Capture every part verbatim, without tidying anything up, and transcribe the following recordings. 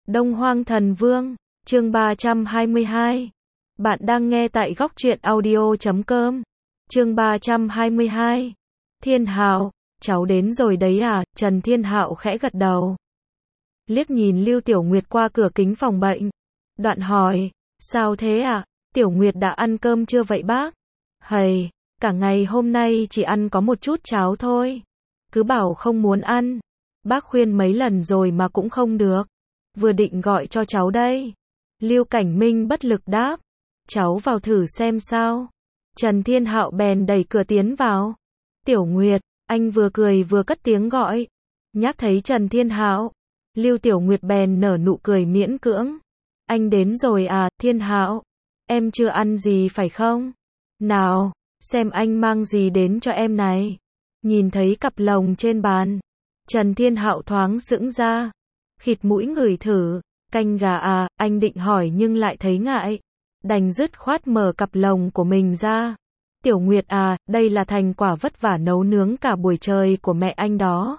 Đông Hoang Thần Vương, chương ba trăm hai mươi hai. Bạn đang nghe tại góc truyện audio chấm com. Chương ba trăm hai mươi hai. Thiên Hạo, cháu đến rồi đấy à? Trần Thiên Hạo khẽ gật đầu. Liếc nhìn Lưu Tiểu Nguyệt qua cửa kính phòng bệnh. Đoạn hỏi, sao thế ạ? À? Tiểu Nguyệt đã ăn cơm chưa vậy bác? Hầy, cả ngày hôm nay chỉ ăn có một chút cháo thôi. Cứ bảo không muốn ăn. Bác khuyên mấy lần rồi mà cũng không được. Vừa định gọi cho cháu đây. Lưu Cảnh Minh bất lực đáp. Cháu vào thử xem sao. Trần Thiên Hạo bèn đẩy cửa tiến vào. Tiểu Nguyệt, anh vừa cười vừa cất tiếng gọi. Nhắc thấy Trần Thiên Hạo, Lưu Tiểu Nguyệt bèn nở nụ cười miễn cưỡng. Anh đến rồi à, Thiên Hạo? Em chưa ăn gì phải không? Nào, xem anh mang gì đến cho em này. Nhìn thấy cặp lồng trên bàn, Trần Thiên Hạo thoáng sững ra. Khịt mũi ngửi thử, canh gà à, anh định hỏi nhưng lại thấy ngại. Đành dứt khoát mở cặp lồng của mình ra. Tiểu Nguyệt à, đây là thành quả vất vả nấu nướng cả buổi trời của mẹ anh đó.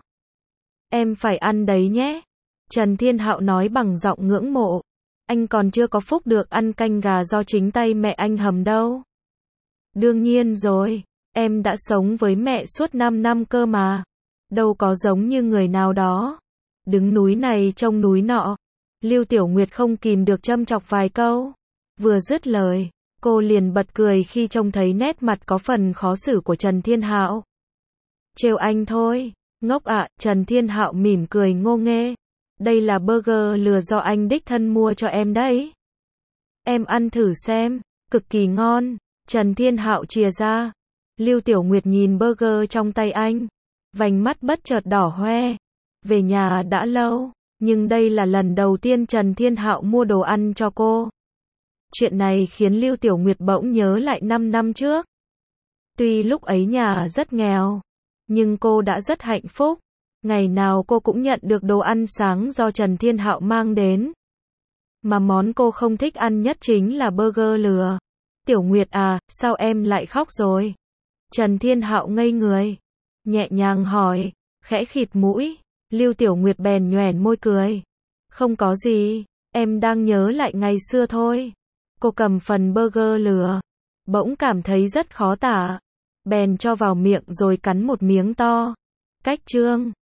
Em phải ăn đấy nhé. Trần Thiên Hạo nói bằng giọng ngưỡng mộ. Anh còn chưa có phúc được ăn canh gà do chính tay mẹ anh hầm đâu. Đương nhiên rồi, em đã sống với mẹ suốt năm năm cơ mà. Đâu có giống như người nào đó. Đứng núi này trông núi nọ. Lưu Tiểu Nguyệt không kìm được châm chọc vài câu. Vừa dứt lời, cô liền bật cười khi trông thấy nét mặt có phần khó xử của Trần Thiên Hạo. Trêu anh thôi, ngốc ạ, Trần Thiên Hạo mỉm cười ngô nghê. Đây là burger lừa do anh đích thân mua cho em đấy. Em ăn thử xem, cực kỳ ngon. Trần Thiên Hạo chìa ra. Lưu Tiểu Nguyệt nhìn burger trong tay anh. Vành mắt bất chợt đỏ hoe. Về nhà đã lâu, nhưng đây là lần đầu tiên Trần Thiên Hạo mua đồ ăn cho cô. Chuyện này khiến Lưu Tiểu Nguyệt bỗng nhớ lại năm năm trước. Tuy lúc ấy nhà rất nghèo, nhưng cô đã rất hạnh phúc. Ngày nào cô cũng nhận được đồ ăn sáng do Trần Thiên Hạo mang đến. Mà món cô không thích ăn nhất chính là burger lừa. Tiểu Nguyệt à, sao em lại khóc rồi? Trần Thiên Hạo ngây người, nhẹ nhàng hỏi, khẽ khịt mũi. Lưu Tiểu Nguyệt bèn nhoẻn môi cười. Không có gì, em đang nhớ lại ngày xưa thôi. Cô cầm phần burger lừa, bỗng cảm thấy rất khó tả. Bèn cho vào miệng rồi cắn một miếng to. Cách chương